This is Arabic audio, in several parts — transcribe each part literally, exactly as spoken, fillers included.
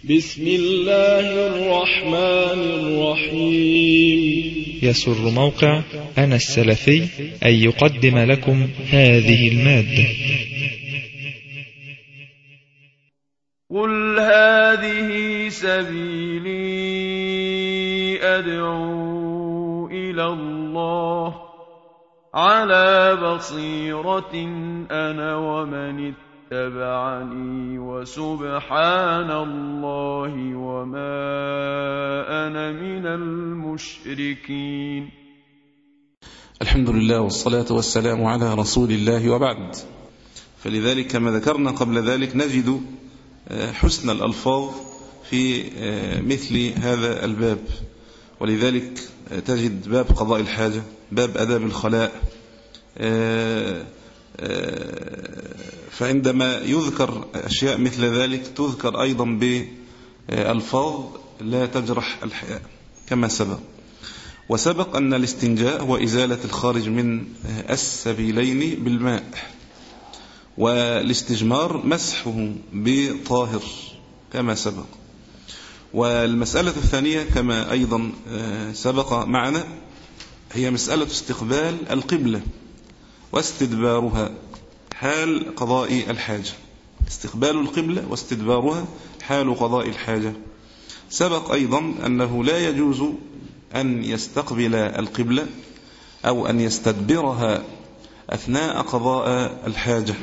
بسم الله الرحمن الرحيم. يسر موقع أنا السلفي أن يقدم لكم هذه المادة. قل هذه سبيلي أدعو إلى الله على بصيرة أنا ومن اتبعني وسبحان الله وما أنا من المشركين. الحمد لله والصلاة والسلام على رسول الله، وبعد. فلذلك كما ذكرنا قبل ذلك نجد حسن الألفاظ في مثل هذا الباب، ولذلك تجد باب قضاء الحاجة، باب أداب الخلاء، فعندما يذكر أشياء مثل ذلك تذكر أيضا بألفاظ لا تجرح الحياء كما سبق. وسبق أن الاستنجاء هو إزالة الخارج من السبيلين بالماء، والاستجمار مسحه بطاهر كما سبق. والمسألة الثانية كما أيضا سبق معنا هي مسألة استقبال القبلة واستدبارها حال قضاء الحاجة. استقبال القبلة واستدبارها حال قضاء الحاجة. سبق أيضا أنه لا يجوز أن يستقبل القبلة أو أن يستدبرها أثناء قضاء الحاجة،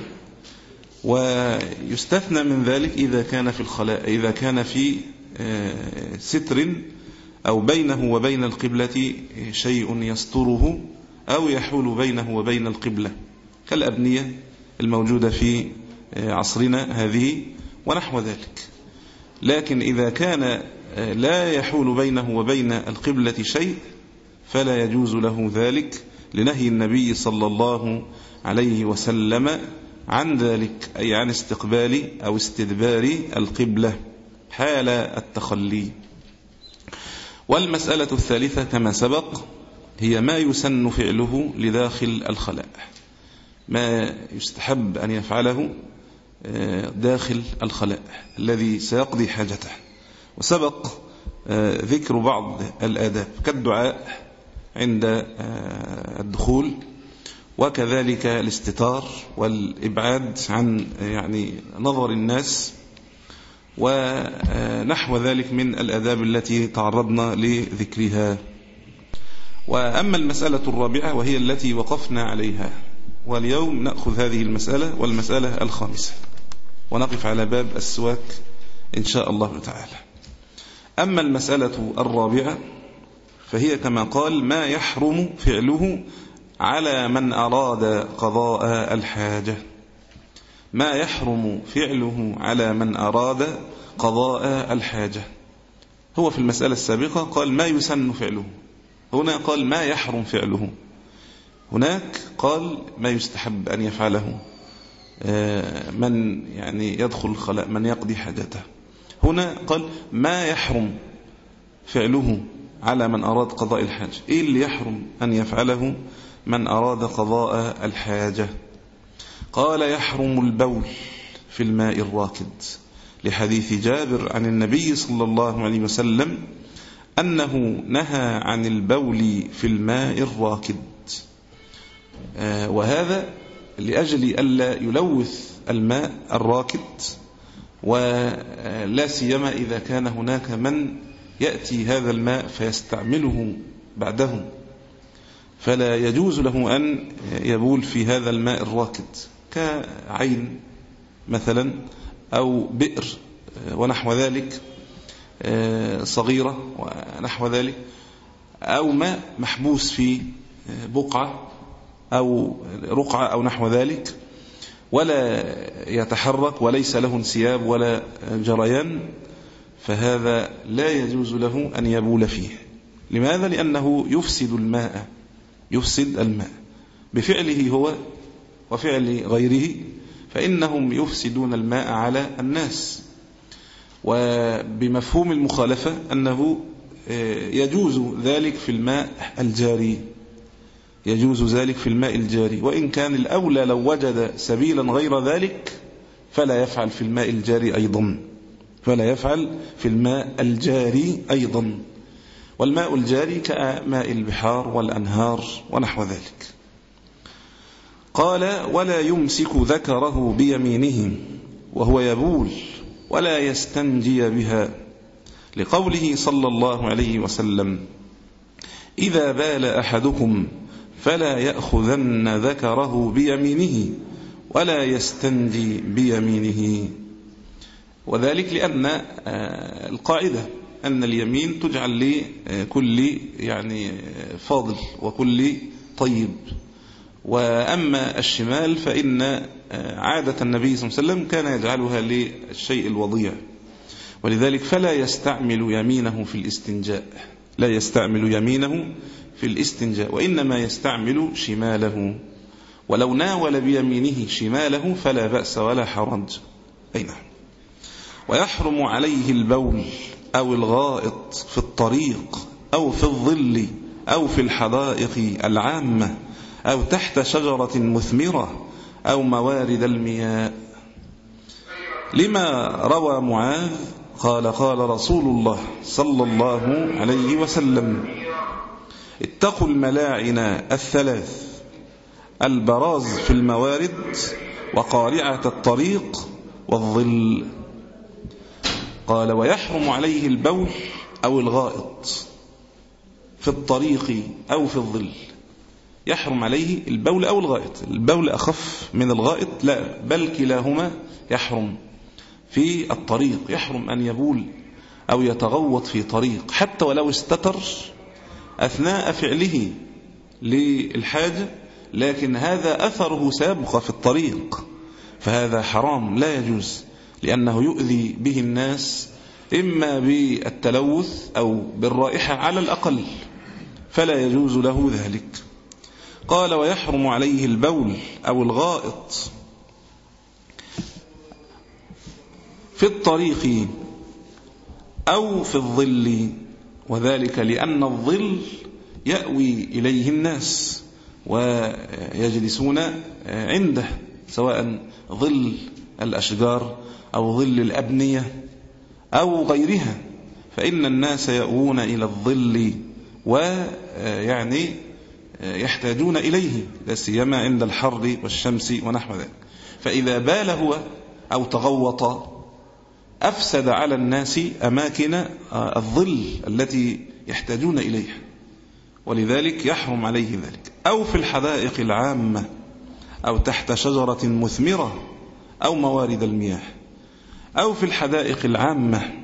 ويستثنى من ذلك إذا كان في الخلاء، إذا كان في ستر أو بينه وبين القبلة شيء يستره أو يحول بينه وبين القبلة كالأبنية الموجودة في عصرنا هذه ونحو ذلك. لكن إذا كان لا يحول بينه وبين القبلة شيء فلا يجوز له ذلك، لنهي النبي صلى الله عليه وسلم عن ذلك، أي عن استقبال أو استدبار القبلة حال التخلي. والمسألة الثالثة كما سبق هي ما يسن فعله لداخل الخلاء، ما يستحب أن يفعله داخل الخلاء الذي سيقضي حاجته. وسبق ذكر بعض الآداب كالدعاء عند الدخول، وكذلك الاستتار والإبعاد عن يعني نظر الناس ونحو ذلك من الآداب التي تعرضنا لذكرها. وأما المسألة الرابعة وهي التي وقفنا عليها، واليوم نأخذ هذه المسألة والمسألة الخامسة، ونقف على باب السواك إن شاء الله تعالى. أما المسألة الرابعة فهي كما قال ما يحرم فعله على من أراد قضاء الحاجة. ما يحرم فعله على من أراد قضاء الحاجة. هو في المسألة السابقة قال ما يسن فعله، هنا قال ما يحرم فعله. هناك قال ما يستحب أن يفعله من يعني يدخل الخلاء، من يقضي حاجته. هنا قال ما يحرم فعله على من أراد قضاء الحاجة. إيه اللي يحرم أن يفعله من أراد قضاء الحاجة؟ قال يحرم البول في الماء الراكد، لحديث جابر عن النبي صلى الله عليه وسلم أنه نهى عن البول في الماء الراكد، وهذا لأجل ألا يلوث الماء الراكد، ولا سيما إذا كان هناك من يأتي هذا الماء فيستعمله بعدهم، فلا يجوز له أن يبول في هذا الماء الراكد كعين مثلا أو بئر ونحو ذلك صغيرة ونحو ذلك، أو ماء محبوس في بقعة أو رقعة أو نحو ذلك ولا يتحرك وليس له انسياب ولا جريان، فهذا لا يجوز له أن يبول فيه. لماذا؟ لأنه يفسد الماء، يفسد الماء بفعله هو وفعل غيره، فإنهم يفسدون الماء على الناس. وبمفهوم المخالفة أنه يجوز ذلك في الماء الجاري، يجوز ذلك في الماء الجاري، وإن كان الأولى لو وجد سبيلا غير ذلك فلا يفعل في الماء الجاري أيضا. فلا يفعل في الماء الجاري أيضا، والماء الجاري كماء البحار والأنهار ونحو ذلك. قال ولا يمسك ذكره بيمينه وهو يبول ولا يستنجي بها، لقوله صلى الله عليه وسلم إذا بال أحدكم فلا يأخذن ذكره بيمينه ولا يستنجي بيمينه. وذلك لأن القاعدة أن اليمين تجعل لكل يعني فاضل وكل طيب، وأما الشمال فإن عادة النبي صلى الله عليه وسلم كان يجعلها للشيء الوضيع، ولذلك فلا يستعمل يمينه في الاستنجاء، لا يستعمل يمينه في الاستنجاء، وإنما يستعمل شماله، ولو ناول بيمينه شماله فلا بأس ولا حرج. أي نعم. ويحرم عليه البول أو الغائط في الطريق أو في الظل أو في الحدائق العامة أو تحت شجرة مثمرة أو موارد المياه، لما روى معاذ قال قال رسول الله صلى الله عليه وسلم اتقوا الملاعن الثلاث، البراز في الموارد وقارعة الطريق والظل. قال ويحرم عليه البول أو الغائط في الطريق أو في الظل، يحرم عليه البول أو الغائط، البول أخف من الغائط لا، بل كلاهما يحرم. في الطريق يحرم أن يبول أو يتغوط في طريق حتى ولو استتر أثناء فعله للحاجة، لكن هذا أثره سابق في الطريق، فهذا حرام لا يجوز، لأنه يؤذي به الناس إما بالتلوث أو بالرائحة على الأقل، فلا يجوز له ذلك. قال ويحرم عليه البول أو الغائط في الطريق أو في الظل، وذلك لأن الظل يأوي إليه الناس ويجلسون عنده، سواء ظل الأشجار أو ظل الأبنية أو غيرها، فإن الناس يأوون إلى الظل ويعني يحتاجون إليه، لا سيما عند الحر والشمس ونحو ذلك. فإذا بال هو أو تغوط أفسد على الناس أماكن الظل التي يحتاجون إليها، ولذلك يحرم عليه ذلك. أو في الحدائق العامة أو تحت شجرة مثمرة أو موارد المياه، أو في الحدائق العامة،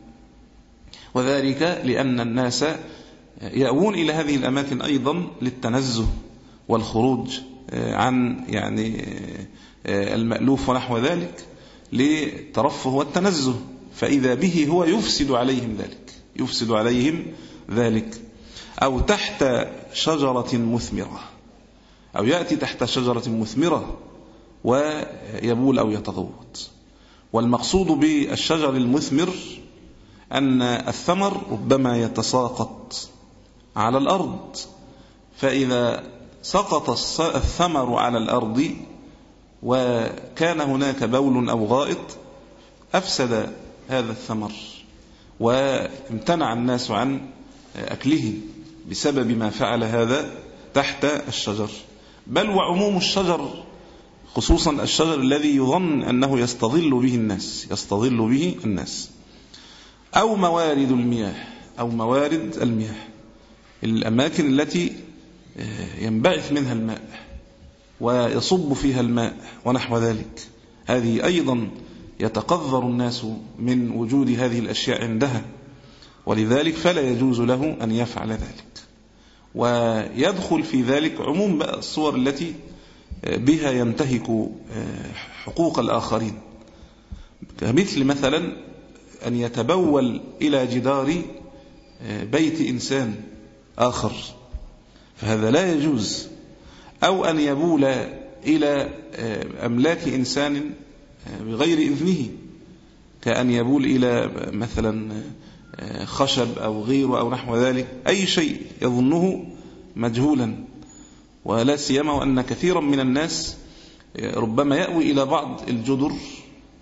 وذلك لأن الناس يأوون إلى هذه الأماكن أيضا للتنزه والخروج عن يعني المألوف ونحو ذلك، للترفه والتنزه، فإذا به هو يفسد عليهم ذلك يفسد عليهم ذلك. أو تحت شجرة مثمرة، أو يأتي تحت شجرة مثمرة ويبول أو يتغوط. والمقصود بالشجر المثمر أن الثمر ربما يتساقط على الأرض، فإذا سقط الثمر على الأرض وكان هناك بول أو غائط أفسد هذا الثمر وامتنع الناس عن أكله بسبب ما فعل هذا تحت الشجر. بل وعموم الشجر، خصوصا الشجر الذي يظن أنه يستظل به الناس يستظل به الناس أو موارد المياه أو موارد المياه، الأماكن التي ينبعث منها الماء ويصب فيها الماء ونحو ذلك، هذه أيضا يتقذر الناس من وجود هذه الأشياء عندها، ولذلك فلا يجوز له أن يفعل ذلك. ويدخل في ذلك عموم بقى الصور التي بها ينتهك حقوق الآخرين، مثل مثلا أن يتبول إلى جدار بيت إنسان آخر، فهذا لا يجوز. أو أن يبول إلى أملاك إنسان بغير إذنه، كأن يبول إلى مثلا خشب أو غيره أو نحو ذلك، أي شيء يظنه مجهولا. ولا سيما وأن كثيرا من الناس ربما يأوي إلى بعض الجدر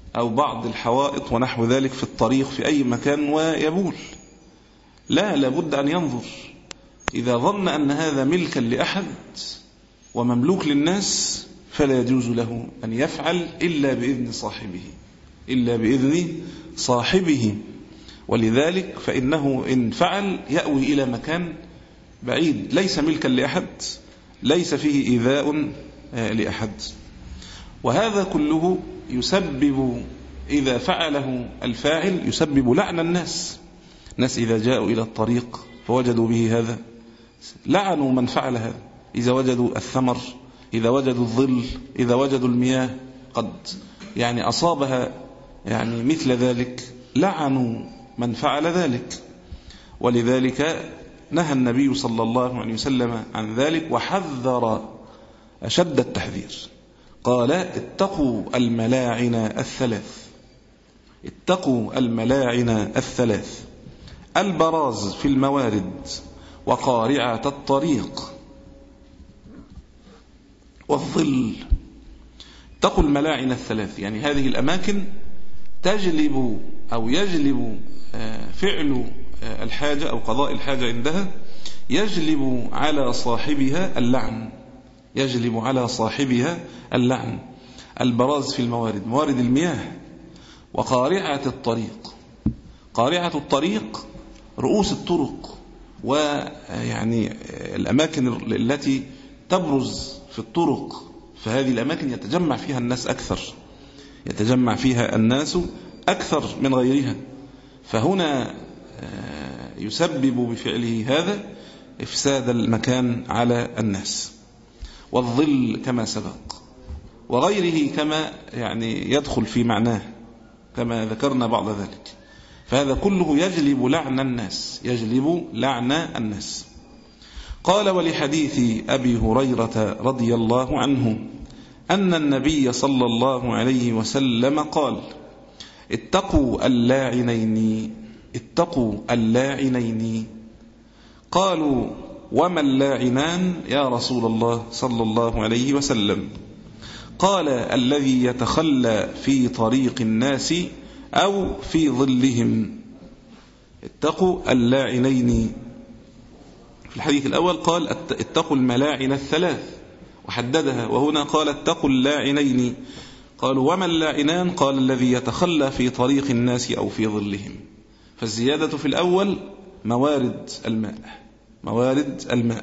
أو بعض الحوائط ونحو ذلك في الطريق في أي مكان ويبول. لا، لابد أن ينظر. إذا ظن أن هذا ملكا لأحد ومملوك للناس فلا يجوز له أن يفعل إلا بإذن صاحبه إلا بإذن صاحبه ولذلك فإنه إن فعل يأوي إلى مكان بعيد ليس ملكا لأحد، ليس فيه إيذاء لأحد. وهذا كله يسبب إذا فعله الفاعل يسبب لعن الناس. الناس إذا جاءوا إلى الطريق فوجدوا به هذا لعنوا من فعل هذا. إذا وجدوا الثمر، إذا وجدوا الظل، إذا وجدوا المياه قد يعني أصابها يعني مثل ذلك لعنوا من فعل ذلك. ولذلك نهى النبي صلى الله عليه وسلم عن ذلك وحذر أشد التحذير. قال اتقوا الملاعن الثلاث اتقوا الملاعن الثلاث البراز في الموارد وقارعة الطريق والظل. اتقوا الملاعن الثلاث يعني هذه الأماكن تجلب أو يجلب فعل الحاجة أو قضاء الحاجة عندها يجلب على صاحبها اللعن يجلب على صاحبها اللعن. البراز في الموارد، موارد المياه، وقارعة الطريق. قارعة الطريق رؤوس الطرق ويعني الأماكن التي تبرز في الطرق، فهذه الأماكن يتجمع فيها الناس أكثر يتجمع فيها الناس أكثر من غيرها. فهنا يسبب بفعله هذا إفساد المكان على الناس. والظل كما سبق وغيره كما يعني يدخل في معناه كما ذكرنا بعض ذلك. فهذا كله يجلب لعن الناس يجلب لعن الناس. قال ولحديث أبي هريرة رضي الله عنه أن النبي صلى الله عليه وسلم قال اتقوا اللاعنين اتقوا اللاعنين. قالوا وما اللاعنان يا رسول الله صلى الله عليه وسلم؟ قال الذي يتخلى في طريق الناس أو في ظلهم. اتقوا اللاعنين. في الحديث الأول قال اتقوا الملاعن الثلاث وحددها، وهنا قال اتقوا اللاعنين. قالوا وما اللاعنان؟ قال الذي يتخلى في طريق الناس أو في ظلهم. فالزيادة في الأول موارد الماء موارد الماء.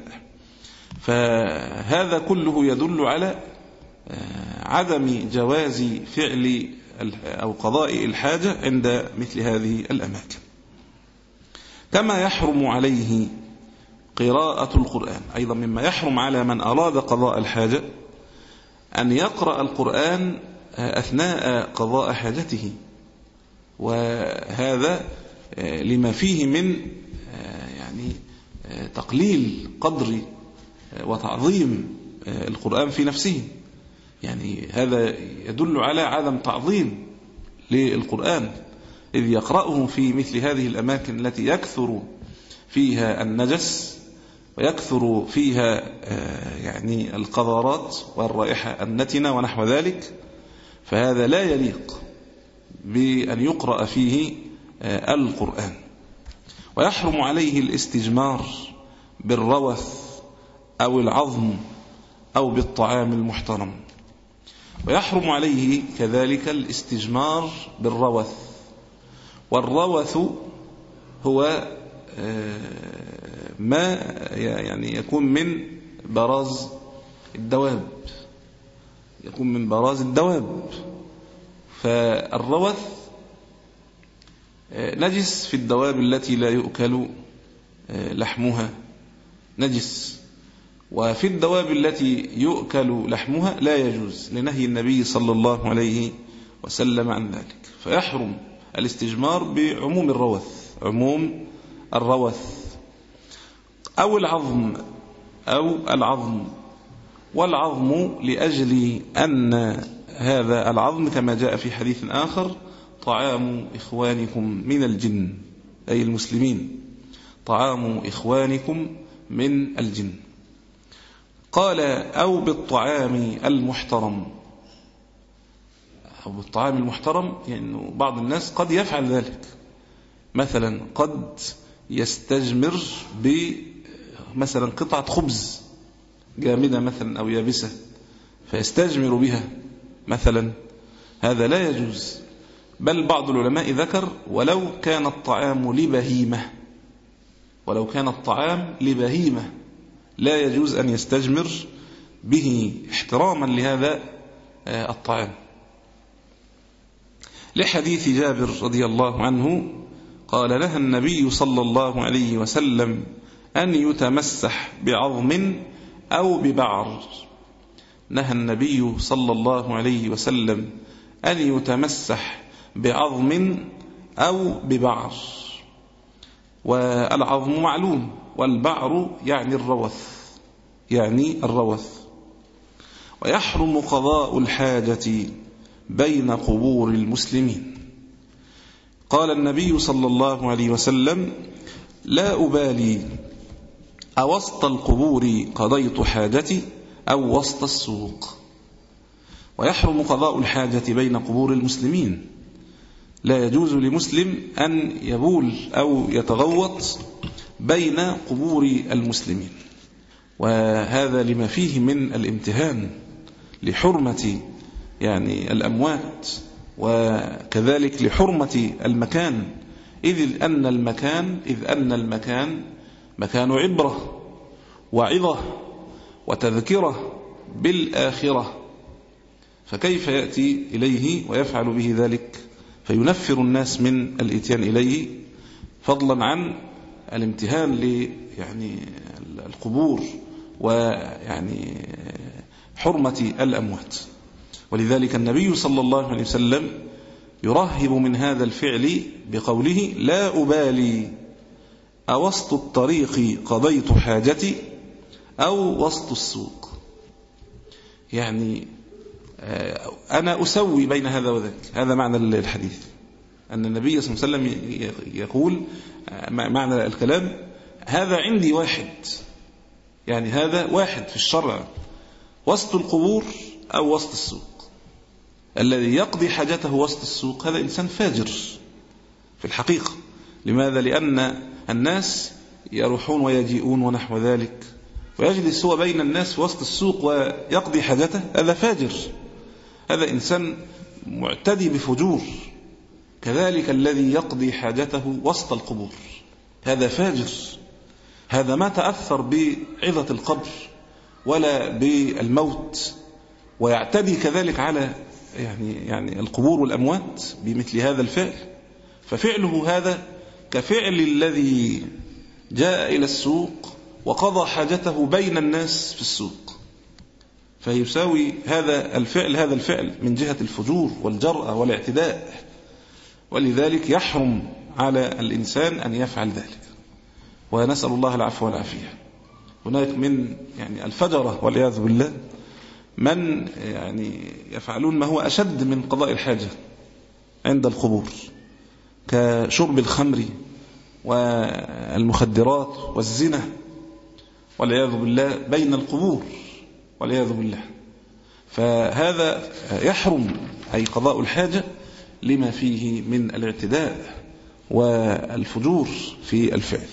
فهذا كله يدل على عدم جواز فعل أو قضاء الحاجة عند مثل هذه الأماكن. كما يحرم عليه قراءة القرآن، أيضا مما يحرم على من أراد قضاء الحاجة أن يقرأ القرآن أثناء قضاء حاجته، وهذا لما فيه من يعني تقليل قدر وتعظيم القرآن في نفسه. يعني هذا يدل على عدم تعظيم للقرآن إذ يقرأه في مثل هذه الأماكن التي يكثر فيها النجس ويكثر فيها يعني القذارات والرائحة النتنة ونحو ذلك. فهذا لا يليق بأن يقرأ فيه القرآن. ويحرم عليه الاستجمار بالروث أو العظم أو بالطعام المحترم. ويحرم عليه كذلك الاستجمار بالروث. والروث هو ما يعني يكون من براز الدواب يكون من براز الدواب. فالروث نجس في الدواب التي لا يؤكل لحمها نجس، وفي الدواب التي يؤكل لحمها لا يجوز لنهي النبي صلى الله عليه وسلم عن ذلك. فيحرم الاستجمار بعموم الروث عموم الروث أو العظم أو العظم. والعظم لأجل أن هذا العظم كما جاء في حديث آخر طعام إخوانكم من الجن، أي المسلمين، طعام إخوانكم من الجن. قال أو بالطعام المحترم. أو بالطعام المحترم، يعني بعض الناس قد يفعل ذلك، مثلا قد يستجمر بمثلا قطعة خبز جامدة مثلا أو يابسة فيستجمر بها مثلا، هذا لا يجوز. بل بعض العلماء ذكر ولو كان الطعام لبهيمة، ولو كان الطعام لبهيمة لا يجوز أن يستجمر به احتراما لهذا الطعام، لحديث جابر رضي الله عنه قال نهى النبي صلى الله عليه وسلم أن يتمسح بعظم أو ببعر. نهى النبي صلى الله عليه وسلم أن يتمسح بعظم أو ببعر، والعظم معلوم، والبعر يعني الروث، يعني الروث. ويحرم قضاء الحاجة بين قبور المسلمين. قال النبي صلى الله عليه وسلم لا أبالي أوسط القبور قضيت حاجتي أو وسط السوق. ويحرم قضاء الحاجة بين قبور المسلمين، لا يجوز لمسلم أن يبول أو يتغوط بين قبور المسلمين، وهذا لما فيه من الامتهان لحرمة يعني الأموات، وكذلك لحرمة المكان، إذ أن المكان إذ أن المكان مكان عبرة وعظة وتذكرة بالآخرة، فكيف يأتي إليه ويفعل به ذلك فينفر الناس من الإتيان إليه، فضلا عن الامتهان ل يعني القبور ويعني حرمة الأموات. ولذلك النبي صلى الله عليه وسلم يرهب من هذا الفعل بقوله لا أبالي أوسط الطريق قضيت حاجتي أو وسط السوق، يعني أنا أسوي بين هذا وذاك. هذا معنى الحديث، أن النبي صلى الله عليه وسلم يقول معنى الكلام هذا عندي واحد، يعني هذا واحد في الشرع، وسط القبور أو وسط السوق. الذي يقضي حاجته وسط السوق هذا إنسان فاجر في الحقيقة. لماذا؟ لأن الناس يروحون ويجيئون ونحو ذلك، ويجلس هو بين الناس وسط السوق ويقضي حاجته، هذا فاجر، هذا إنسان معتدي بفجور. كذلك الذي يقضي حاجته وسط القبور هذا فاجر، هذا ما تأثر بعظة القبر ولا بالموت، ويعتدي كذلك على يعني يعني القبور والأموات بمثل هذا الفعل. ففعله هذا كفعل الذي جاء إلى السوق وقضى حاجته بين الناس في السوق، فيساوي هذا الفعل هذا الفعل من جهة الفجور والجرأة والاعتداء. ولذلك يحرم على الإنسان أن يفعل ذلك، ونسأل الله العفو والعافية. هناك من يعني الفجرة والعياذ بالله من يعني يفعلون ما هو أشد من قضاء الحاجة عند القبور، كشرب الخمر والمخدرات والزنا والعياذ بالله بين القبور والعياذ بالله. فهذا يحرم أي قضاء الحاجة لما فيه من الاعتداء والفجور في الفعل.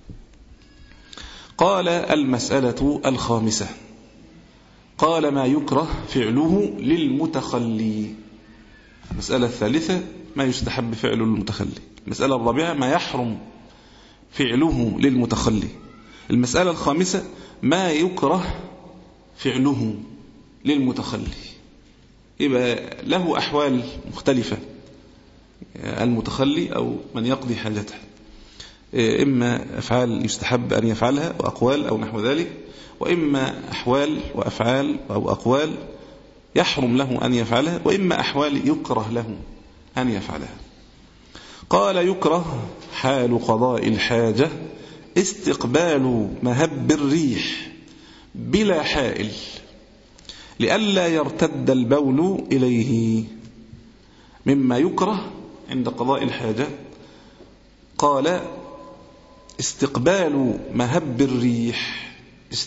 قال المسألة الخامسة، قال ما يكره فعله للمتخلي. المسألة الثالثة ما يستحب فعله للمتخلي. المسألة الرابعة ما يحرم فعله للمتخلي. المسألة الخامسة ما يكره فعله للمتخلي. يبقى له أحوال مختلفة المتخلي أو من يقضي حاجته، إما أفعال يستحب أن يفعلها وأقوال أو نحو ذلك، وإما أحوال وأفعال أو أقوال يحرم له أن يفعلها، وإما أحوال يكره له أن يفعلها. قال يكره حال قضاء الحاجة استقبال مهب الريح بلا حائل لئلا يرتد البول إليه. مما يكره عند قضاء الحاجة قال استقبال مهب الريح،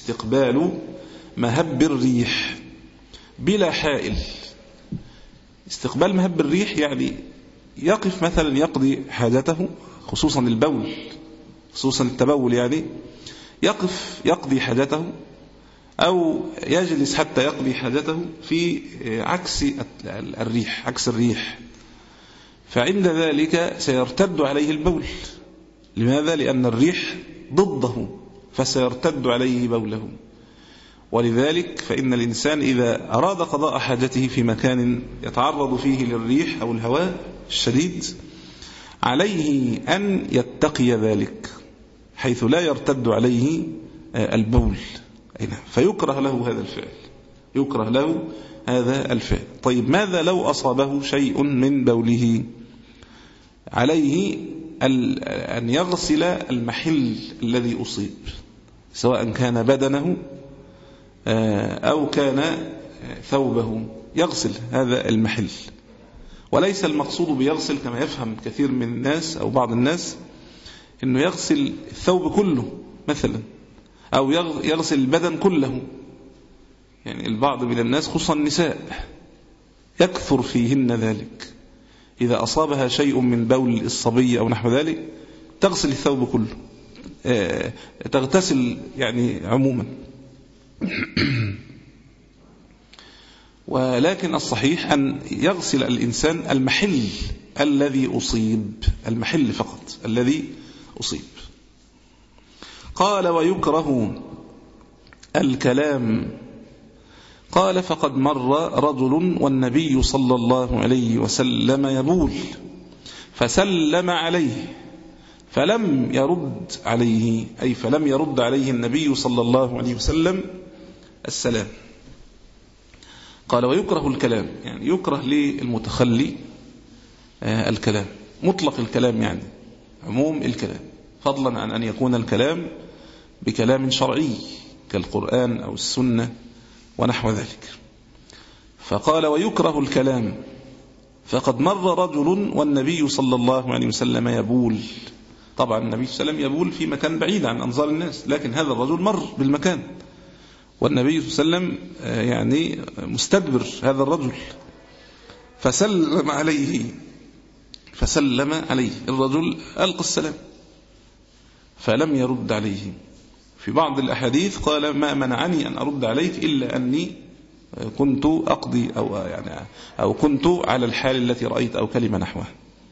استقبال مهب الريح بلا حائل. استقبال مهب الريح يعني يقف مثلا يقضي حاجته، خصوصا البول، خصوصا التبول، يعني يقف يقضي حاجته أو يجلس حتى يقضي حاجته في عكس الريح، عكس الريح، فعند ذلك سيرتد عليه البول. لماذا؟ لأن الريح ضده، فسيرتد عليه بوله. ولذلك فإن الإنسان إذا أراد قضاء حاجته في مكان يتعرض فيه للريح أو الهواء الشديد عليه أن يتقي ذلك حيث لا يرتد عليه البول، فيكره له هذا الفعل، يكره له هذا الفعل. طيب ماذا لو أصابه شيء من بوله؟ عليه أن يغسل المحل الذي أصيب، سواء كان بدنه أو كان ثوبه، يغسل هذا المحل. وليس المقصود بيغسل كما يفهم كثير من الناس أو بعض الناس أنه يغسل الثوب كله مثلا، أو يغسل البدن كله. يعني البعض من الناس خصوصا النساء يكثر فيهن ذلك، إذا أصابها شيء من بول الصبي أو نحو ذلك تغسل الثوب كله، تغتسل يعني عموما. ولكن الصحيح أن يغسل الإنسان المحل الذي أصيب، المحل فقط الذي أصيب. قال ويكره الكلام. قال فقد مر رجل والنبي صلى الله عليه وسلم يبول فسلم عليه فلم يرد عليه، أي فلم يرد عليه النبي صلى الله عليه وسلم السلام. قال ويكره الكلام، يعني يكره للمتخلي الكلام، مطلق الكلام يعني عموم الكلام، فضلا عن أن يكون الكلام بكلام شرعي كالقرآن أو السنة ونحو ذلك. فقال ويكره الكلام فقد مر رجل والنبي صلى الله عليه وسلم يبول. طبعا النبي صلى الله عليه وسلم يبول في مكان بعيد عن أنظار الناس، لكن هذا الرجل مر بالمكان والنبي صلى الله عليه وسلم يعني مستدبر هذا الرجل، فسلم عليه فسلم عليه الرجل ألقى السلام فلم يرد عليه. في بعض الأحاديث قال ما منعني أن أرد عليك إلا أني كنت أقضي أو, يعني أو كنت على الحال التي رأيت أو كلمة نحوها.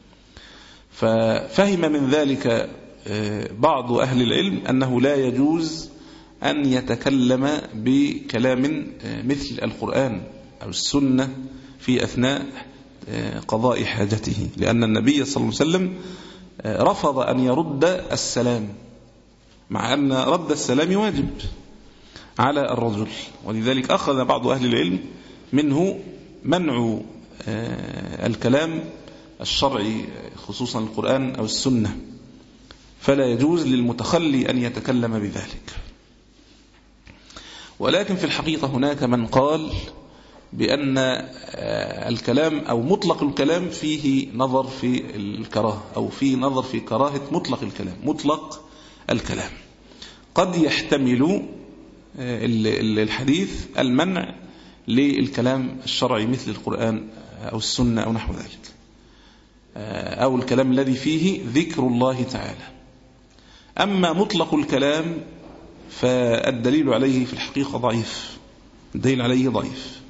ففهم من ذلك بعض أهل العلم أنه لا يجوز أن يتكلم بكلام مثل القرآن أو السنة في أثناء قضاء حاجته، لأن النبي صلى الله عليه وسلم رفض أن يرد السلام، مع أن رد السلام واجب على الرجل. ولذلك أخذ بعض أهل العلم منه منع الكلام الشرعي خصوصا القرآن أو السنة، فلا يجوز للمتخلي أن يتكلم بذلك. ولكن في الحقيقة هناك من قال بأن الكلام أو مطلق الكلام فيه نظر في الكراهة، أو فيه نظر في كراهة مطلق الكلام. مطلق الكلام قد يحتمل الحديث المنع للكلام الشرعي مثل القرآن أو السنة أو نحو ذلك، أو الكلام الذي فيه ذكر الله تعالى. أما مطلق الكلام فالدليل عليه في الحقيقة ضعيف، الدليل عليه ضعيف.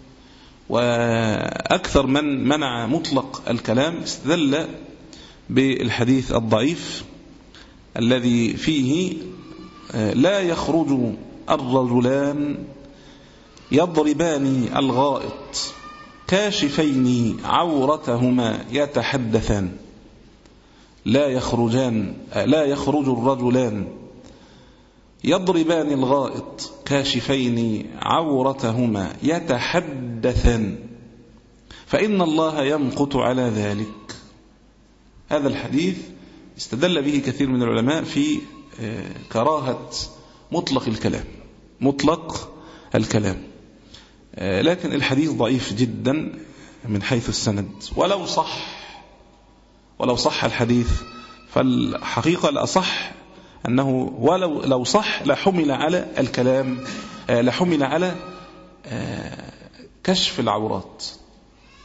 وأكثر من منع مطلق الكلام استدل بالحديث الضعيف الذي فيه لا يخرج الرجلان يضربان الغائط كاشفين عورتهما يتحدثان. لا يخرجان لا يخرج الرجلان يضربان الغائط كاشفين عورتهما يتحدثان فإن الله يمقت على ذلك. هذا الحديث استدل به كثير من العلماء في كراهة مطلق الكلام، مطلق الكلام. لكن الحديث ضعيف جدا من حيث السند، ولو صح ولو صح الحديث فالحقيقة الأصح أنه ولو لو صح لحمل على الكلام، لحمل على كشف العورات،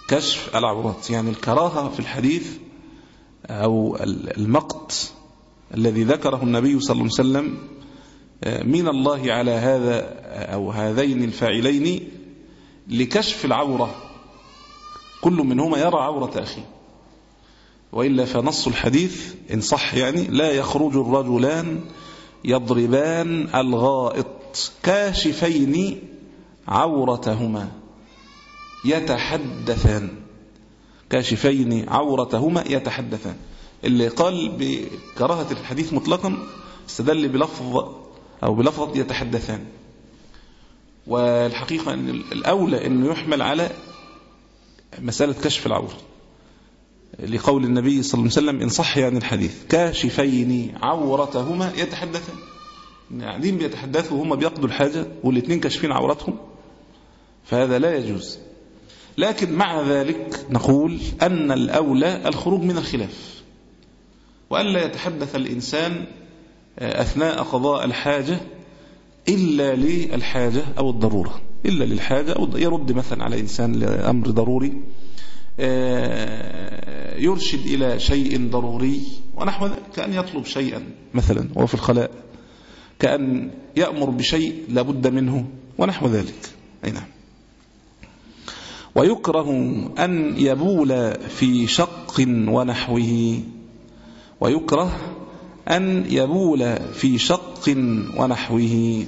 كشف العورات، يعني الكراهة في الحديث أو المقت الذي ذكره النبي صلى الله عليه وسلم من الله على هذا أو هذين الفاعلين لكشف العورة، كل منهما يرى عورة أخيه، وإلا فنص الحديث إن صح يعني لا يخرج الرجلان يضربان الغائط كاشفين عورتهما يتحدثان، كاشفين عورتهما يتحدثان. اللي قال بكراهة الحديث مطلقا استدل بلفظ أو بلفظ يتحدثان، والحقيقة أن الأولى أنه يحمل على مسألة كشف العورة لقول النبي صلى الله عليه وسلم إن صح يعني الحديث كاشفين عورتهما يتحدثان، قاعدين بيتحدثوا وهم بيقضوا الحاجة والاثنين كاشفين عورتهم، فهذا لا يجوز. لكن مع ذلك نقول أن الأولى الخروج من الخلاف، وألا يتحدث الإنسان أثناء قضاء الحاجة إلا للحاجة أو الضرورة، إلا للحاجة أو يرد مثلا على إنسان لأمر ضروري، يرشد إلى شيء ضروري ونحو ذلك، كأن يطلب شيئا مثلا وهو في الخلاء، كأن يأمر بشيء لابد منه ونحو ذلك. أي نعم. ويكره أن يبول في شق ونحوه، ويكره أن يبول في شق ونحوه.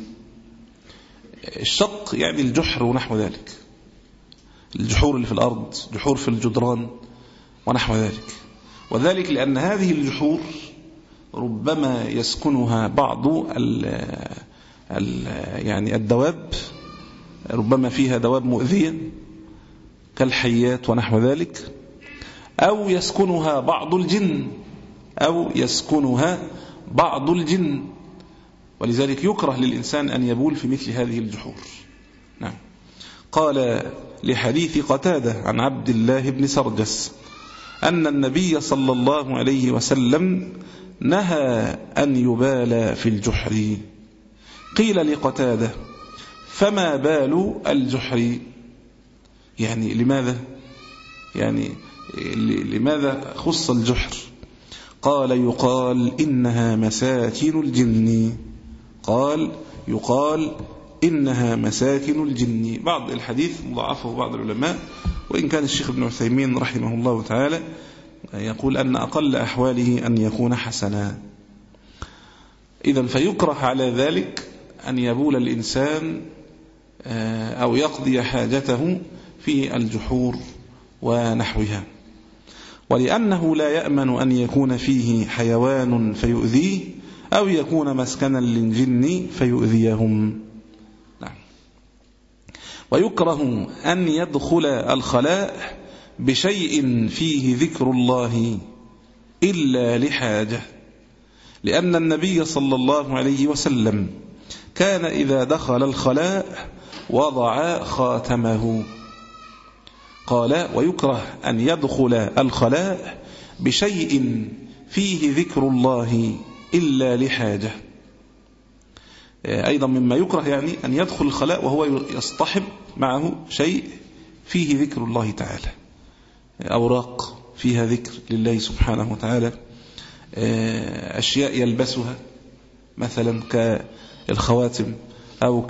الشق يعني الجحر ونحو ذلك، الجحور اللي في الأرض، جحور في الجدران ونحو ذلك، وذلك لأن هذه الجحور ربما يسكنها بعض ال ال يعني الدواب، ربما فيها دواب مؤذية كالحيات ونحو ذلك، أو يسكنها بعض الجن أو يسكنها بعض الجن، ولذلك يكره للإنسان أن يبول في مثل هذه الجحور. نعم. قال لحديث قتادة عن عبد الله بن سرجس أن النبي صلى الله عليه وسلم نهى أن يبال في الجحر. قيل لقتادة فما بال الجحر، يعني لماذا يعني لماذا خص الجحر؟ قال يقال إنها مساكن الجن، قال يقال إنها مساكن الجن. بعض الحديث مضاعفه بعض العلماء، وإن كان الشيخ ابن عثيمين رحمه الله تعالى يقول أن أقل أحواله أن يكون حسنا. إذن فيكره على ذلك أن يبول الإنسان أو يقضي حاجته في الجحور ونحوها، ولأنه لا يأمن أن يكون فيه حيوان فيؤذيه أو يكون مسكنا للجن فيؤذيهم. نعم. ويكره أن يدخل الخلاء بشيء فيه ذكر الله إلا لحاجة، لأن النبي صلى الله عليه وسلم كان إذا دخل الخلاء وضع خاتمه. قال ويكره أن يدخل الخلاء بشيء فيه ذكر الله إلا لحاجة. أيضا مما يكره يعني أن يدخل الخلاء وهو يصطحب معه شيء فيه ذكر الله تعالى، أوراق فيها ذكر لله سبحانه وتعالى، أشياء يلبسها مثلا كالخواتم أو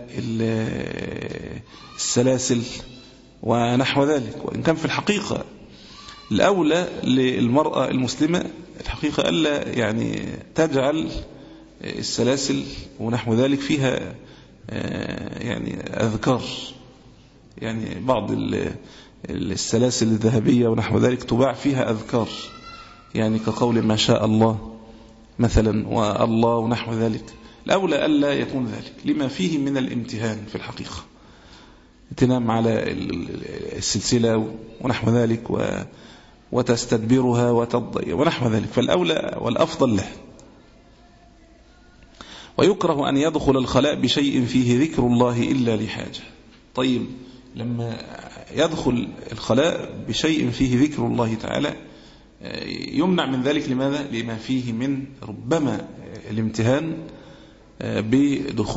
كالسلاسل ونحو ذلك. وإن كان في الحقيقة الأولى للمرأة المسلمة الحقيقة ألا يعني تجعل السلاسل ونحو ذلك فيها يعني أذكار، يعني بعض السلاسل الذهبية ونحو ذلك تباع فيها أذكار، يعني كقول ما شاء الله مثلا والله ونحو ذلك. الأولى ألا يكون ذلك لما فيه من الامتهان في الحقيقة، تنام على السلسلة ونحو ذلك وتستدبرها وتضيع ونحو ذلك، فالأولى والأفضل له. ويكره أن يدخل الخلاء بشيء فيه ذكر الله إلا لحاجة. طيب لما يدخل الخلاء بشيء فيه ذكر الله تعالى يمنع من ذلك، لماذا؟ لما فيه من ربما الامتهان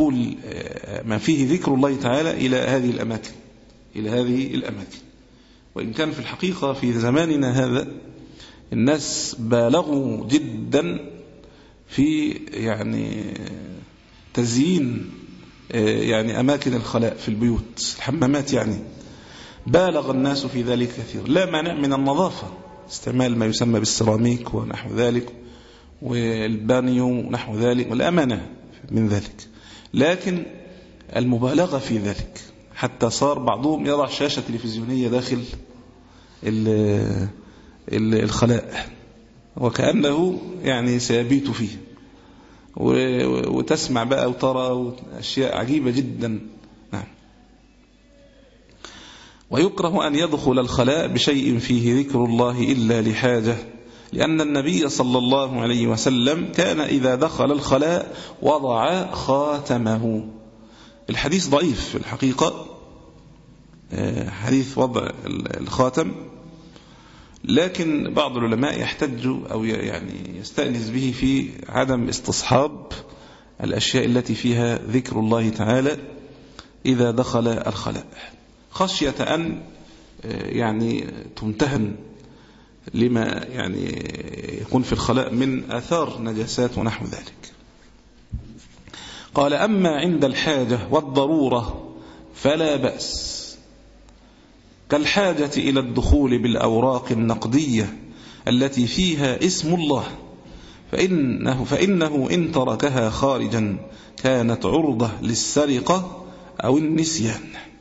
بدخول ما فيه ذكر الله تعالى إلى هذه الأماكن إلى هذه الأماكن وإن كان في الحقيقة في زماننا هذا الناس بالغوا جدا في يعني تزيين يعني أماكن الخلاء في البيوت، الحمامات يعني بالغ الناس في ذلك كثير. لا مانع من النظافة، استعمال ما يسمى بالسيراميك ونحو ذلك والبانيو ونحو ذلك، ولا مانع من ذلك، لكن المبالغة في ذلك حتى صار بعضهم يضع شاشة تلفزيونية داخل الخلاء وكأنه يعني سيبيت فيه، وتسمع بقى وترى أشياء عجيبة جدا. نعم. ويكره أن يدخل الخلاء بشيء فيه ذكر الله إلا لحاجة، لأن النبي صلى الله عليه وسلم كان إذا دخل الخلاء وضع خاتمه. الحديث ضعيف في الحقيقة، حديث وضع الخاتم، لكن بعض العلماء يحتج أو يعني يستأنس به في عدم استصحاب الأشياء التي فيها ذكر الله تعالى إذا دخل الخلاء، خشية أن يعني تمتهن لما يعني يكون في الخلاء من آثار نجاسات ونحو ذلك. قال: أما عند الحاجة والضرورة فلا بأس، كالحاجة إلى الدخول بالأوراق النقدية التي فيها اسم الله، فإنه, فإنه إن تركها خارجا كانت عرضة للسرقة أو النسيان.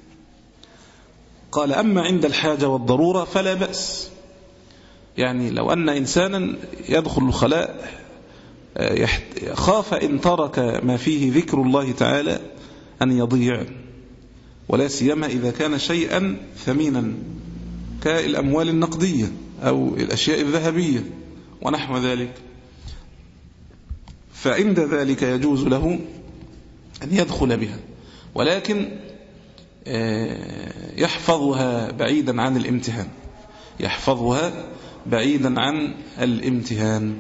قال: أما عند الحاجة والضرورة فلا بأس، يعني لو أن إنسانا يدخل الخلاء خاف إن ترك ما فيه ذكر الله تعالى أن يضيع، ولا سيما إذا كان شيئا ثمينا كالأموال النقدية أو الأشياء الذهبية ونحو ذلك، فعند ذلك يجوز له أن يدخل بها، ولكن يحفظها بعيدا عن الامتهان، يحفظها بعيدا عن الامتهان.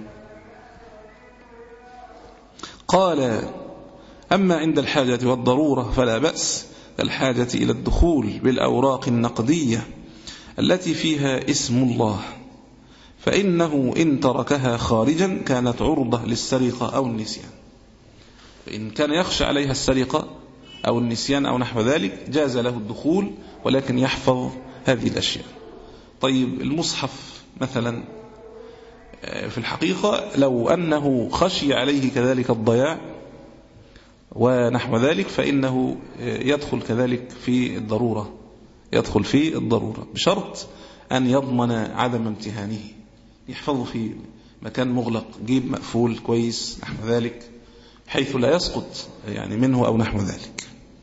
قال: أما عند الحاجة والضرورة فلا بأس، الحاجة إلى الدخول بالأوراق النقدية التي فيها اسم الله، فإنه إن تركها خارجا كانت عرضة للسرقة أو النسيان. فإن كان يخشى عليها السرقة أو النسيان أو نحو ذلك جاز له الدخول، ولكن يحفظ هذه الأشياء. طيب المصحف مثلا، في الحقيقة لو أنه خشي عليه كذلك الضياع ونحو ذلك فإنه يدخل كذلك في الضرورة، يدخل في الضرورة بشرط أن يضمن عدم امتهانه، يحفظه في مكان مغلق، جيب مقفول كويس نحو ذلك، حيث لا يسقط يعني منه أو نحو ذلك.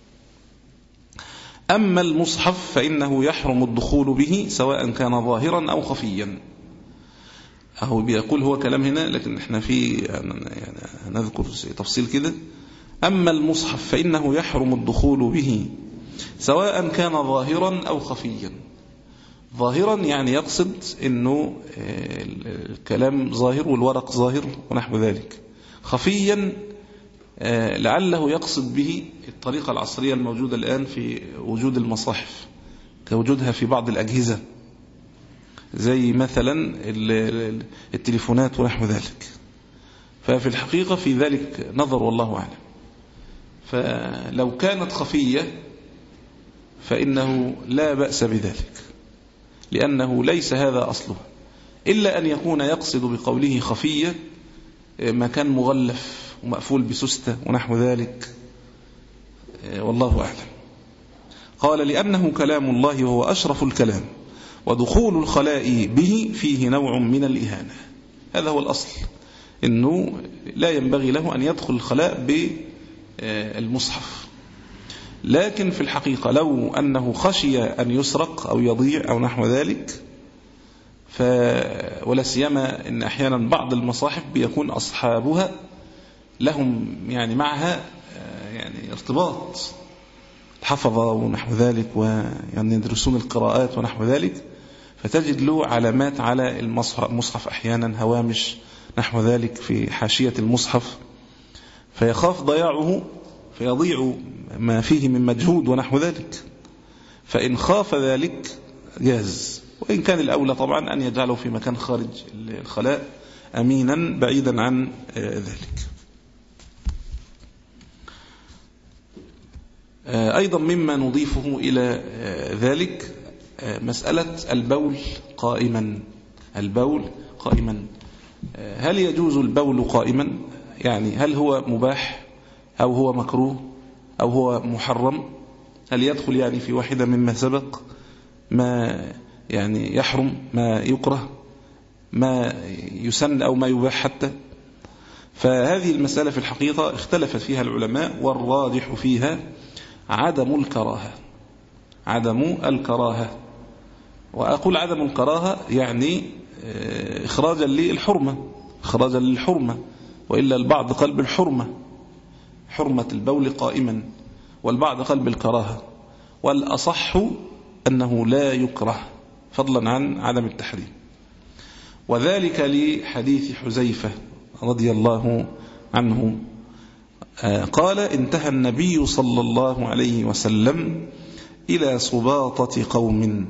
أما المصحف فإنه يحرم الدخول به سواء كان ظاهرا أو خفيا. أهو بيقول هو كلام هنا، لكن احنا في يعني نذكر تفصيل كده. أما المصحف فإنه يحرم الدخول به سواء كان ظاهرا أو خفيا. ظاهرا يعني يقصد أنه الكلام ظاهر والورق ظاهر ونحو ذلك. خفيا لعله يقصد به الطريقة العصرية الموجودة الآن في وجود المصاحف كوجودها في بعض الأجهزة، زي مثلا التليفونات ونحو ذلك. ففي الحقيقة في ذلك نظر والله أعلم. فلو كانت خفية فإنه لا بأس بذلك، لأنه ليس هذا أصله، إلا أن يكون يقصد بقوله خفية مكان مغلف ومقفول بسستة ونحو ذلك، والله أعلم. قال: لأنه كلام الله وهو أشرف الكلام، ودخول الخلاء به فيه نوع من الإهانة. هذا هو الأصل، إنه لا ينبغي له أن يدخل الخلاء بالمصحف. لكن في الحقيقة لو أنه خشي أن يسرق أو يضيع أو نحو ذلك، ف ولا سيما إن أحيانا بعض المصاحف بيكون أصحابها لهم يعني معها يعني ارتباط، الحفظة ونحو ذلك، ويعني يدرسون القراءات ونحو ذلك، فتجد له علامات على المصحف أحيانا، هوامش نحو ذلك في حاشية المصحف، فيخاف ضياعه فيضيع ما فيه من مجهود ونحو ذلك. فإن خاف ذلك جاز، وإن كان الأولى طبعا أن يجعله في مكان خارج الخلاء أمينا بعيدا عن ذلك. أيضا مما نضيفه إلى ذلك مسألة البول قائما. البول قائما، هل يجوز البول قائما؟ يعني هل هو مباح أو هو مكروه أو هو محرم؟ هل يدخل يعني في واحدة مما سبق، ما يعني يحرم، ما يكره، ما يسن أو ما يباح حتى؟ فهذه المسألة في الحقيقة اختلفت فيها العلماء، والراجح فيها عدم الكراهة. عدم الكراهة، وأقول عدم الكراهة يعني إخراجا للحرمة، إخراجا للحرمة، وإلا البعض قال بالحرمة، حرمة البول قائما، والبعض قال بالكراهة، والأصح أنه لا يكره فضلا عن عدم التحريم. وذلك لحديث حذيفة رضي الله عنه قال: انتهى النبي صلى الله عليه وسلم إلى سباطة قوم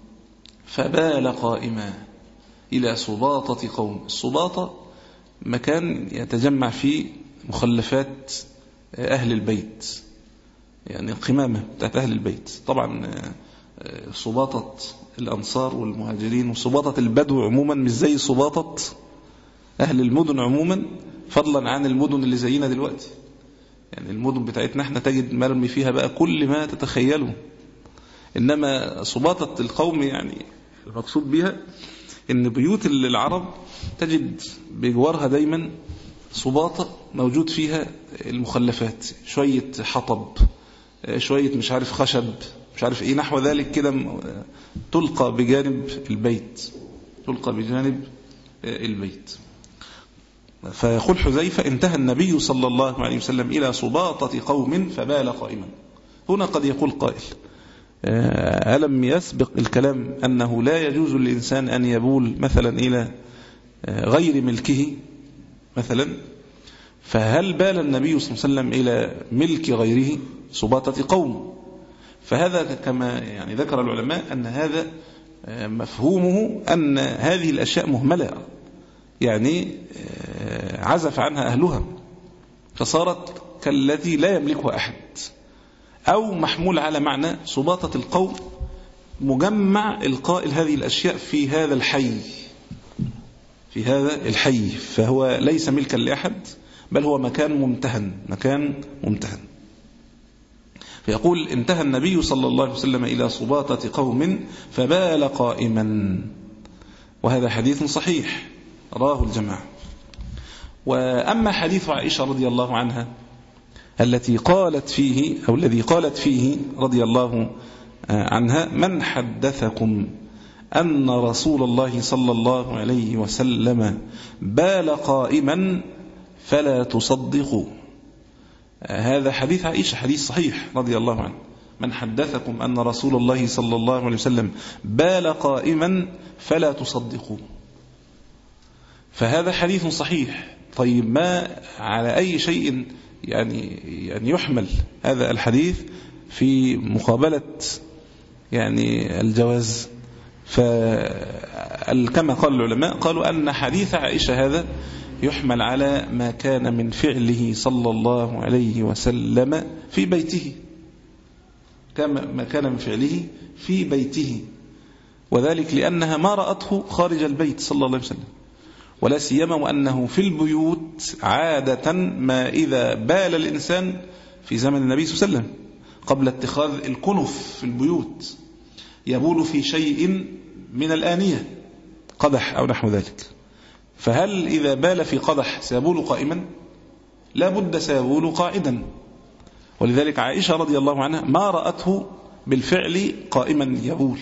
فبال قائما. إلى سباطة قوم، السباطة مكان يتجمع فيه مخلفات أهل البيت، يعني القمامة بتاعت أهل البيت. طبعا سباطة الأنصار والمهاجرين وسباطة البدو عموما مش زي سباطة أهل المدن عموما، فضلا عن المدن اللي زينا دلوقتي. يعني المدن بتاعتنا احنا تجد مرمي فيها بقى كل ما تتخيله، إنما سباطة القوم يعني المقصود بها إن بيوت العرب تجد بجوارها دايما سباطة موجود فيها المخلفات، شوية حطب، شوية مش عارف خشب، مش عارف ايه نحو ذلك كده، تلقى بجانب البيت، تلقى بجانب البيت. فيقول حذيفة: انتهى النبي صلى الله عليه وسلم إلى سباطة قوم فبال قائما. هنا قد يقول قائل: ألم يسبق الكلام أنه لا يجوز للإنسان أن يبول مثلا إلى غير ملكه مثلا؟ فهل بال النبي صلى الله عليه وسلم إلى ملك غيره سباطة قوم؟ فهذا كما يعني ذكر العلماء أن هذا مفهومه أن هذه الأشياء مهملة، يعني عزف عنها أهلها فصارت كالتي لا يملكها أحد، أو محمول على معنى سباطة القوم مجمع القائل هذه الأشياء في هذا الحي، في هذا الحي، فهو ليس ملكا لأحد بل هو مكان ممتهن، مكان ممتهن. فيقول: انتهى النبي صلى الله عليه وسلم إلى سباطة قوم فبال قائما، وهذا حديث صحيح راه الجماعة. وأما حديث عائشة رضي الله عنها التي قالت فيه أو الذي قالت فيه رضي الله عنها: من حدثكم أن رسول الله صلى الله عليه وسلم بال قائما فلا تصدقوا. هذا حديث عائشة، حديث صحيح رضي الله عنه: من حدثكم أن رسول الله صلى الله عليه وسلم بال قائما فلا تصدقوا. فهذا حديث صحيح. طيب ما على أي شيء يعني يعني يحمل هذا الحديث في مقابلة يعني الجواز؟ فكما قال العلماء قالوا أن حديث عائشة هذا يحمل على ما كان من فعله صلى الله عليه وسلم في بيته، كما ما كان من فعله في بيته، وذلك لأنها ما رأته خارج البيت صلى الله عليه وسلم، ولا سيما وأنه في البيوت عادة ما إذا بال الإنسان في زمن النبي صلى الله عليه وسلم قبل اتخاذ الكنف في البيوت يبول في شيء من الآنية، قدح أو نحو ذلك. فهل إذا بال في قدح سيبول قائما؟ لا بد سيبول قاعدا. ولذلك عائشة رضي الله عنها ما رأته بالفعل قائما يبول،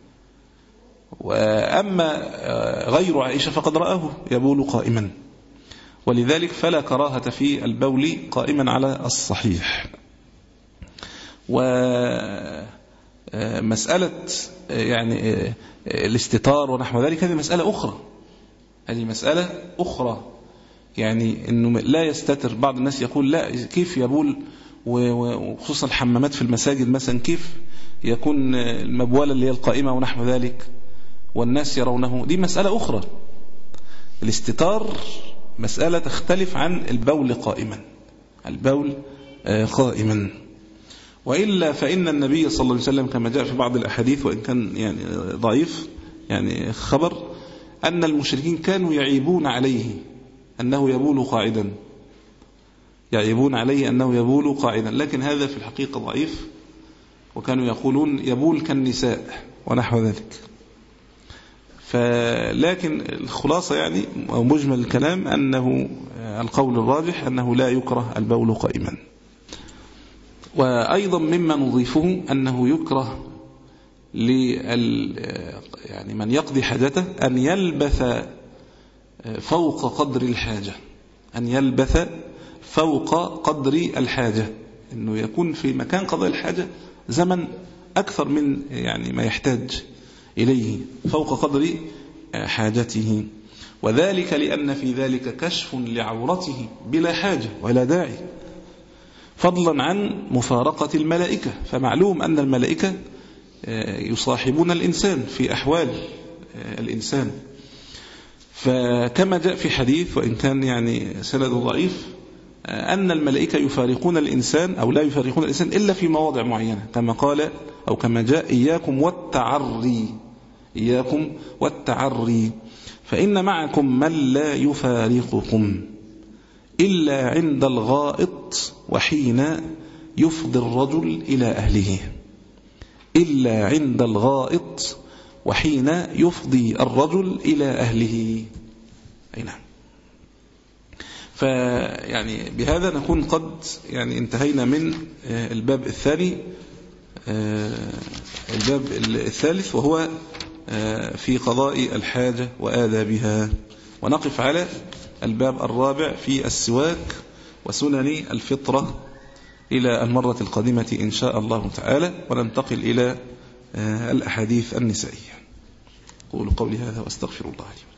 وأما غير عائشة فقد رآه يبول قائما، ولذلك فلا كراهة في البول قائما على الصحيح. ومسألة يعني الاستتار ونحو ذلك هذه مسألة أخرى، هذه مسألة أخرى، يعني أنه لا يستتر. بعض الناس يقول لا، كيف يبول، وخصوصا الحمامات في المساجد مثلا، كيف يكون المبولة اللي هي القائمة ونحو ذلك؟ والناس يرونه، دي مسألة أخرى. الاستتار مسألة تختلف عن البول قائما، البول قائما. وإلا فإن النبي صلى الله عليه وسلم كما جاء في بعض الأحاديث وإن كان يعني ضعيف يعني خبر، أن المشركين كانوا يعيبون عليه أنه يبول قاعدا، يعيبون عليه أنه يبول قاعدا، لكن هذا في الحقيقة ضعيف، وكانوا يقولون يبول كالنساء ونحو ذلك. فلكن الخلاصة يعني أو مجمل الكلام أنه القول الراجح أنه لا يكره البول قائما. وأيضا مما نضيفه أنه يكره يعني من يقضي حاجته أن يلبث فوق قدر الحاجة، أن يلبث فوق قدر الحاجة، أنه يكون في مكان قضاء الحاجة زمن أكثر من يعني ما يحتاج إليه فوق قدر حاجته، وذلك لأن في ذلك كشف لعورته بلا حاجة ولا داعي، فضلا عن مفارقة الملائكة. فمعلوم أن الملائكة يصاحبون الإنسان في أحوال الإنسان، فكما جاء في حديث وإن كان يعني سند ضعيف أن الملائكة يفارقون الإنسان أو لا يفارقون الإنسان إلا في مواضع معينة، كما قال أو كما جاء إياكم والتعري، إياكم والتعري فإن معكم من لا يفارقكم إلا عند الغائط وحين يفضي الرجل إلى أهله، إلا عند الغائط وحين يفضي الرجل إلى أهله. أي نعم. فيعني بهذا نكون قد يعني انتهينا من الباب الثاني. الباب الثالث وهو في قضاء الحاجة وآدابها، ونقف على الباب الرابع في السواك وسنن الفطرة إلى المرة القادمة إن شاء الله تعالى، وننتقل إلى الأحاديث النسائية. قولوا قولي هذا واستغفر الله لي.